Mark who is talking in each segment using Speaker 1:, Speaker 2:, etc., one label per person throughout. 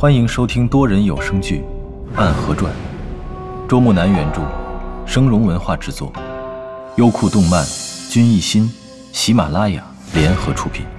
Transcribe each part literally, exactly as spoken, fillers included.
Speaker 1: 欢迎收听多人有声剧《暗河传》，周木南原著，生荣文化制作，优酷动漫、君艺心、喜马拉雅联合出品。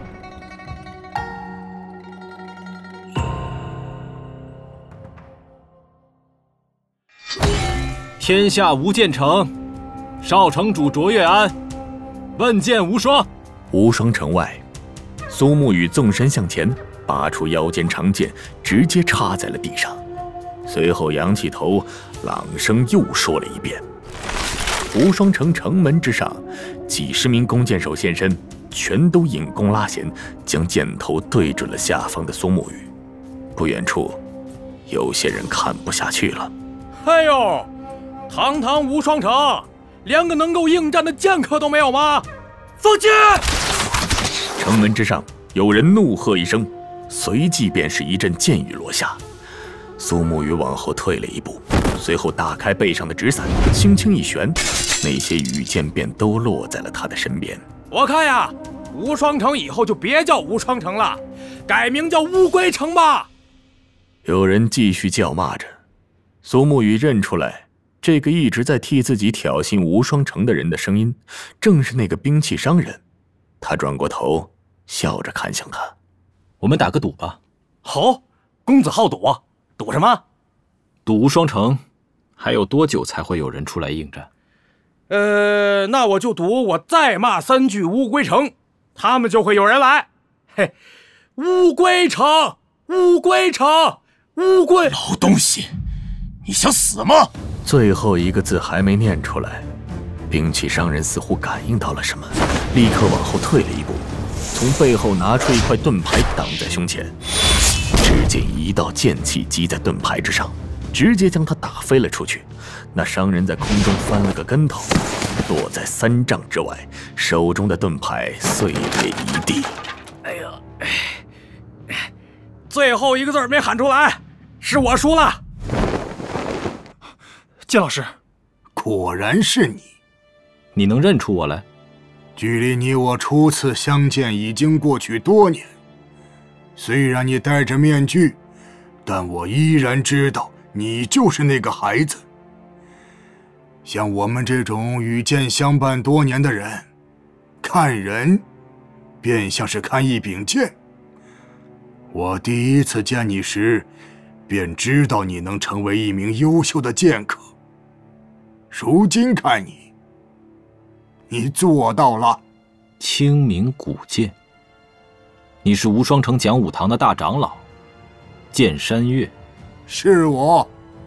Speaker 2: 天下无建成，少城主卓越安，问剑无双。
Speaker 3: 无双城外，苏沐雨纵身向前，拔出腰间长剑，直接插在了地上。随后仰起头，朗声又说了一遍。无双城城门之上，几十名弓箭手现身，全都引弓拉弦，将箭头对准了下方的苏沐雨。不远处，有些人看不下去了。
Speaker 2: 哎呦，堂堂无双城，连个能够应战的剑客都没有吗？放箭！
Speaker 3: 城门之上，有人怒喝一声，随即便是一阵箭雨落下。苏沐雨往后退了一步，随后打开背上的纸伞，轻轻一旋，那些羽箭便都落在了他的身边。
Speaker 2: 我看呀，无双城以后就别叫无双城了，改名叫乌龟城吧。
Speaker 3: 有人继续叫骂着，苏沐雨认出来，这个一直在替自己挑衅无双城的人的声音，正是那个兵器商人。他转过头，笑着看向他：“
Speaker 1: 我们打个赌吧。”“
Speaker 2: 好，公子好赌，赌什么？”“
Speaker 1: 赌无双城还有多久才会有人出来应战？”“
Speaker 2: 呃，那我就赌我再骂三句乌龟城，他们就会有人来。嘿，乌龟城，乌龟城，乌龟……
Speaker 4: 老东西，你想死吗？”
Speaker 3: 最后一个字还没念出来，兵器商人似乎感应到了什么，立刻往后退了一步，从背后拿出一块盾牌挡在胸前。只见一道剑气击在盾牌之上，直接将他打飞了出去。那商人在空中翻了个跟头，落在三丈之外，手中的盾牌碎裂一地。
Speaker 2: 哎呀，最后一个字没喊出来，是我输了。
Speaker 5: 剑老师，
Speaker 4: 果然是你。
Speaker 1: 你能认出我来？
Speaker 4: 距离你我初次相见已经过去多年，虽然你戴着面具，但我依然知道你就是那个孩子。像我们这种与剑相伴多年的人，看人便像是看一柄剑。我第一次见你时，便知道你能成为一名优秀的剑客。如今看你，你做到了。
Speaker 1: 清明古剑，你是无双城讲武堂的大长老，剑山月。
Speaker 4: 是我。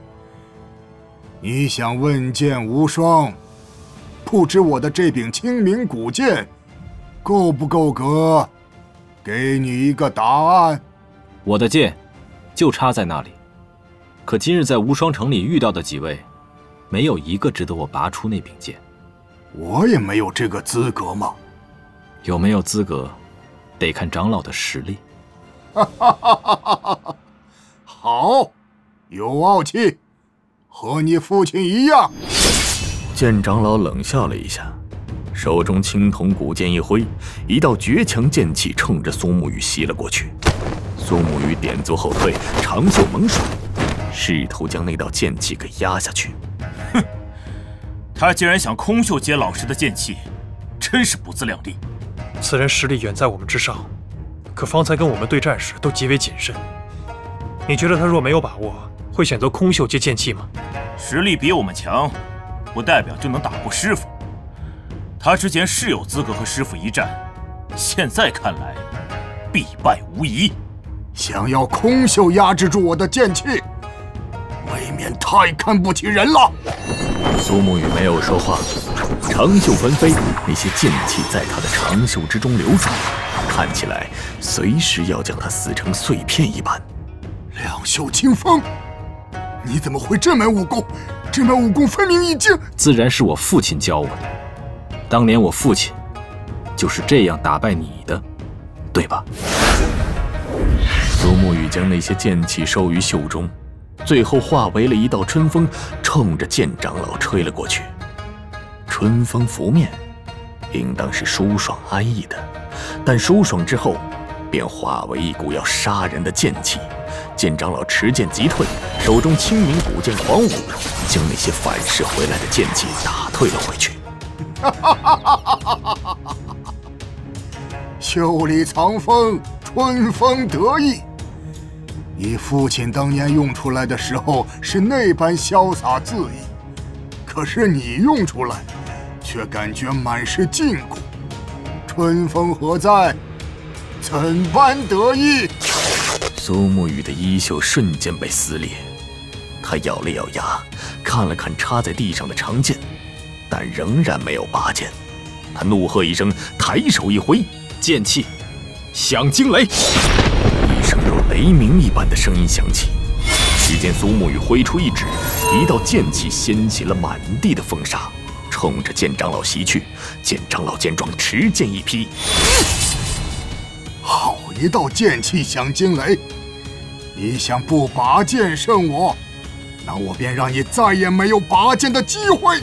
Speaker 4: 你想问剑无双，不知我的这柄清明古剑够不够格？给你一个答案。
Speaker 1: 我的剑就插在那里，可今日在无双城里遇到的几位，没有一个值得我拔出那柄剑。
Speaker 4: 我也没有这个资格吗？
Speaker 1: 有没有资格，得看长老的实力。
Speaker 4: 好，有傲气，和你父亲一样。
Speaker 3: 剑长老冷笑了一下，手中青铜古剑一挥，一道绝强剑气冲着苏沐雨袭了过去。苏沐雨点足后退，长袖猛甩，试图将那道剑气给压下去。
Speaker 6: 哼，他竟然想空袖接老师的剑气，真是不自量力。
Speaker 5: 此人实力远在我们之上，可方才跟我们对战时都极为谨慎。你觉得他若没有把握，会选择空袖接剑气吗？
Speaker 6: 实力比我们强，不代表就能打过师傅。他之前是有资格和师傅一战，现在看来必败无疑。
Speaker 4: 想要空袖压制住我的剑气，未免太看不起人了。
Speaker 3: 苏沐雨没有说话，长袖翻飞，那些剑气在他的长袖之中流转，看起来随时要将他撕成碎片一般。
Speaker 4: 两袖清风，你怎么会这门武功？这门武功分明已经……
Speaker 1: 自然是我父亲教我的。当年我父亲就是这样打败你的，对吧？
Speaker 3: 苏沐雨将那些剑气收于袖中，最后化为了一道春风，冲着剑长老吹了过去。春风拂面，应当是舒爽安逸的，但舒爽之后便化为一股要杀人的剑气。剑长老持剑急退，手中清明古剑狂舞，将那些反噬回来的剑气打退了回去。
Speaker 4: 袖里藏锋，春风得意。你父亲当年用出来的时候是那般潇洒恣意，可是你用出来，却感觉满是禁锢。春风何在？怎般得意？
Speaker 3: 苏沐雨的衣袖瞬间被撕裂，他咬了咬牙，看了看插在地上的长剑，但仍然没有拔剑。他怒喝一声，抬手一挥，
Speaker 1: 剑气响惊雷。
Speaker 3: 一声如雷鸣一般的声音响起，只见苏沐雨挥出一指，一道剑气掀起了满地的风沙，冲着剑长老袭去。剑长老见状，持剑一劈，
Speaker 4: 好一道剑气响惊雷！你想不拔剑胜我，那我便让你再也没有拔剑的机会。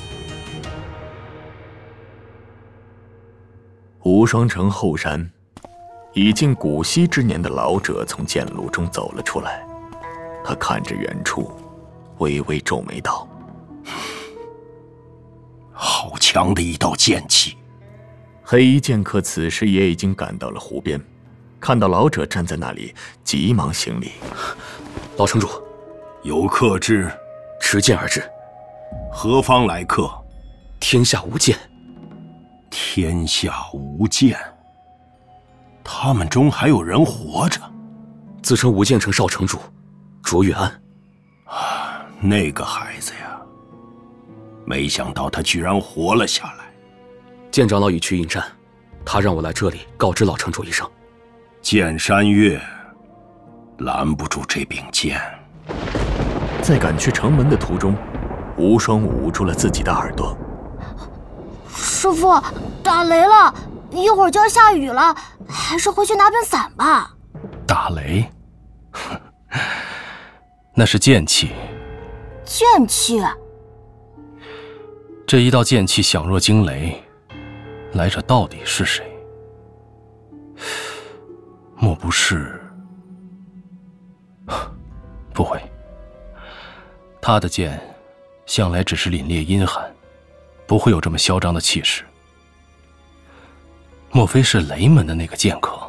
Speaker 3: 无双城后山，已近古稀之年的老者从剑路中走了出来，他看着远处，微微皱眉道：“
Speaker 7: 好强的一道剑气！”
Speaker 3: 黑衣剑客此时也已经赶到了湖边，看到老者站在那里，急忙行礼：“
Speaker 7: 老城主，有客至，持剑而至。何方来客？天下无剑。天下无剑。他们中还有人活着。自称无剑城少城主卓玉安。啊，那个孩子呀，没想到他居然活了下来。剑长老已去应战，他让我来这里告知老城主一声。剑山月拦不住这柄剑。
Speaker 3: 在赶去城门的途中，无双捂住了自己的耳朵。
Speaker 8: 师父，打雷了，一会儿就要下雨了，还是回去拿柄伞吧。
Speaker 1: 打雷？那是剑气。
Speaker 8: 剑气？
Speaker 1: 这一道剑气响若惊雷，来者到底是谁？莫不是……不会，他的剑向来只是凛冽阴寒，不会有这么嚣张的气势。莫非是雷门的那个剑客？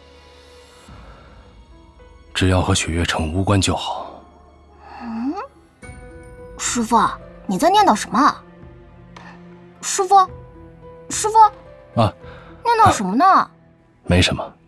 Speaker 1: 只要和雪月城无关就好。
Speaker 8: 嗯，师父，你在念叨什么？师父，师父，
Speaker 1: 啊，
Speaker 8: 念叨什么呢？啊，
Speaker 1: 没什么。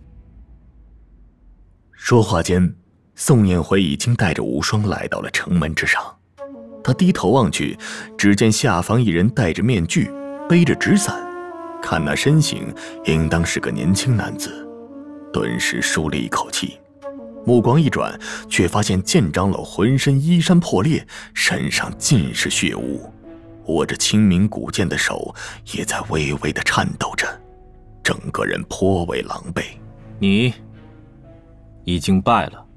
Speaker 3: 说话间，宋念辉已经带着无双来到了城门之上。他低头望去，只见下方一人戴着面具，背着纸伞，看那身形，应当是个年轻男子。顿时舒了一口气，目光一转，却发现剑长老浑身衣衫破裂，身上尽是血污，握着清明古剑的手也在微微的颤抖着，整个人颇为狼狈。
Speaker 1: 你已经败了。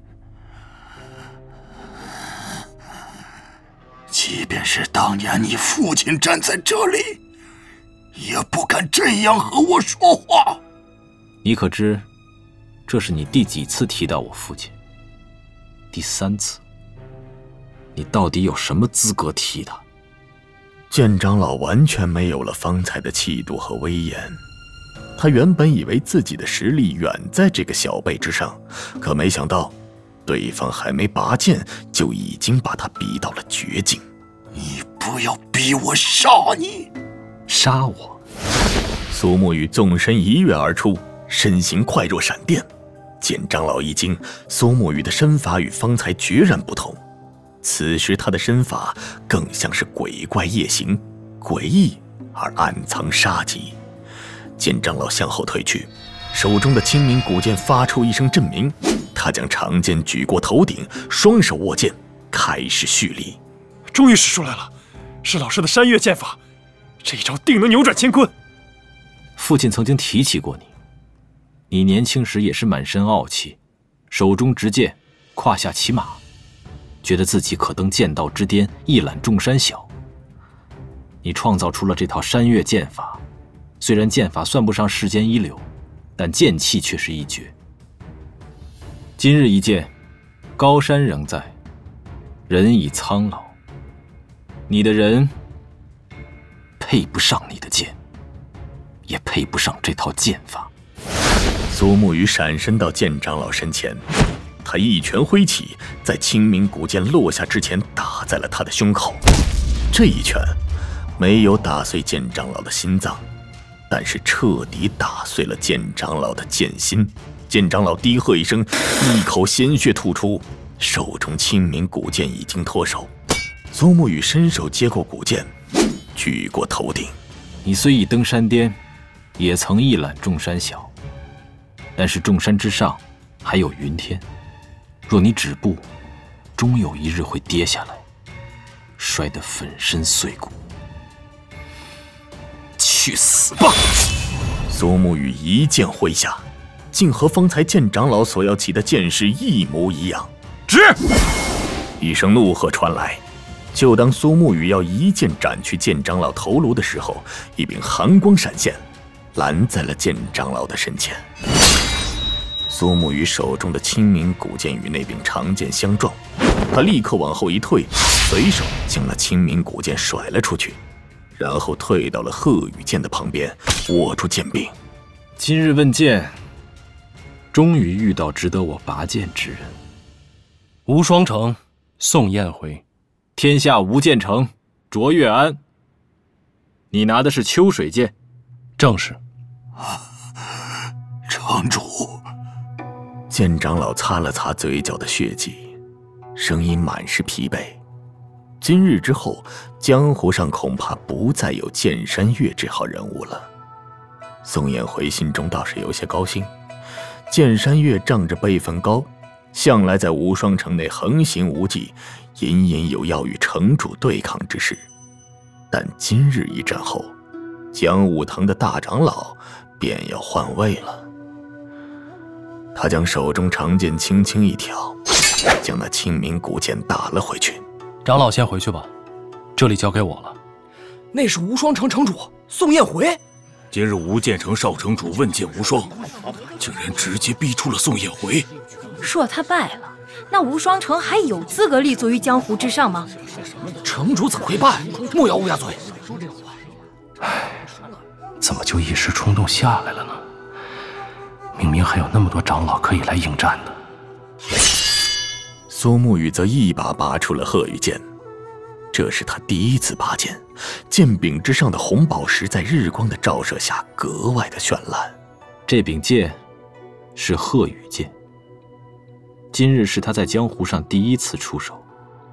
Speaker 4: 即便是当年你父亲站在这里，也不敢这样和我说话。
Speaker 1: 你可知，这是你第几次提到我父亲？第三次。你到底有什么资格提他？
Speaker 3: 剑长老完全没有了方才的气度和威严。他原本以为自己的实力远在这个小辈之上，可没想到，对方还没拔剑，就已经把他逼到了绝境。
Speaker 4: 你不要逼我杀你！
Speaker 1: 杀我？
Speaker 3: 苏沐雨纵身一跃而出，身形快若闪电。剑长老一惊，苏沐雨的身法与方才决然不同。此时他的身法更像是鬼怪夜行，诡异而暗藏杀机。剑长老向后退去，手中的清明古剑发出一声震鸣，他将长剑举过头顶，双手握剑，开始蓄力。
Speaker 5: 终于使出来了，是老师的山岳剑法，这一招定能扭转乾坤。
Speaker 1: 父亲曾经提起过你，你年轻时也是满身傲气，手中执剑，胯下骑马，觉得自己可登剑道之巅，一览众山小。你创造出了这套山岳剑法，虽然剑法算不上世间一流， 但剑气却是一绝。今日一剑，高山仍在，人已苍老。你的人配不上你的剑，也配不上这套剑法。
Speaker 3: 苏沐雨闪身到剑长老身前，他一拳挥起，在清明古剑落下之前打在了他的胸口。这一拳没有打碎剑长老的心脏，但是彻底打碎了剑长老的剑心。剑长老低喝一声，一口鲜血吐出，手中清明古剑已经脱手。苏沐雨伸手接过古剑，举过头顶。
Speaker 1: 你虽已登山巅，也曾一览众山小，但是众山之上还有云天。若你止步，终有一日会跌下来，摔得粉身碎骨。去死吧！
Speaker 3: 苏沐雨一剑挥下，竟和方才剑长老所要起的剑势一模一样。
Speaker 2: 止！
Speaker 3: 一声怒喝传来，就当苏沐雨要一剑斩去剑长老头颅的时候，一柄寒光闪现，拦在了剑长老的身前。苏沐雨手中的清明古剑与那柄长剑相撞，他立刻往后一退，随手将那清明古剑甩了出去，然后退到了贺雨剑的旁边，握住剑柄。
Speaker 1: 今日问剑，终于遇到值得我拔剑之人。
Speaker 9: 无双城，宋彦回。
Speaker 1: 天下无剑城，卓越安。你拿的是秋水剑？
Speaker 9: 正是。
Speaker 4: 城主。
Speaker 3: 剑长老擦了擦嘴角的血迹，声音满是疲惫。今日之后，江湖上恐怕不再有剑山月这号人物了。宋彦回心中倒是有些高兴，剑山月仗着辈分高，向来在无双城内横行无忌，隐隐有要与城主对抗之势。但今日一战后，江武藤的大长老便要换位了。他将手中长剑轻轻一挑，将那清明古剑打了回去。
Speaker 9: 长老先回去吧，这里交给我了。
Speaker 2: 那是无双城城主宋彦回。
Speaker 7: 今日无剑城少城主问剑无双，竟然直接逼出了宋彦回。
Speaker 10: 若他败了，那无双城还有资格立足于江湖之上吗？
Speaker 2: 城主怎么会败？莫要乌鸦嘴。
Speaker 9: 唉，怎么就一时冲动下来了呢？明明还有那么多长老可以来应战的。
Speaker 3: 苏沐雨则一把拔出了鹤羽剑，这是他第一次拔剑，剑柄之上的红宝石在日光的照射下格外的绚烂。
Speaker 1: 这柄剑是鹤羽剑，今日是他在江湖上第一次出手。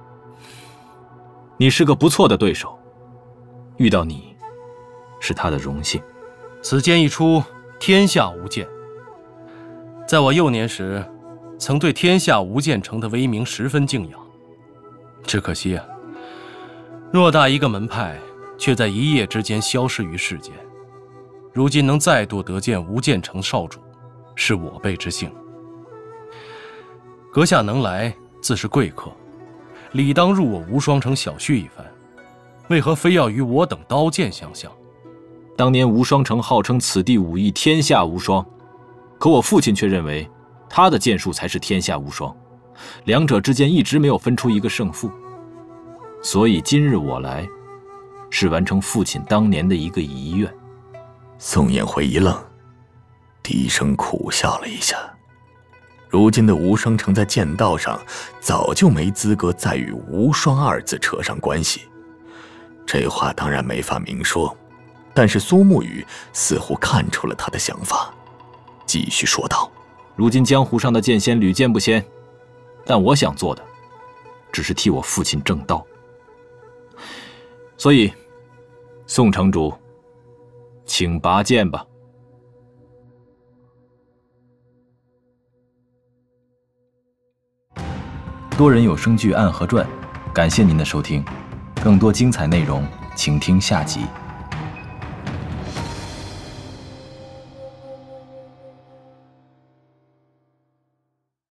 Speaker 1: 你是个不错的对手，遇到你是他的荣幸。
Speaker 9: 此剑一出，天下无剑。在我幼年时，曾对天下无剑城的威名十分敬仰。只可惜啊，偌大一个门派，却在一夜之间消失于世间。如今能再度得见无剑城少主，是我辈之幸。阁下能来，自是贵客，理当入我无双城小叙一番。为何非要与我等刀剑相向？
Speaker 1: 当年无双城号称此地武艺天下无双，可我父亲却认为他的剑术才是天下无双，两者之间一直没有分出一个胜负。所以今日我来，是完成父亲当年的一个遗愿。
Speaker 3: 宋彦回一愣，低声苦笑了一下。如今的无双城在剑道上早就没资格再与无双二字扯上关系。这话当然没法明说，但是苏沐雨似乎看出了他的想法，继续说道：
Speaker 1: 如今江湖上的剑仙屡见不鲜，但我想做的只是替我父亲正道。所以宋城主，请拔剑吧。多人有声剧《暗河传》，感谢您的收听，更多精彩内容请听下集。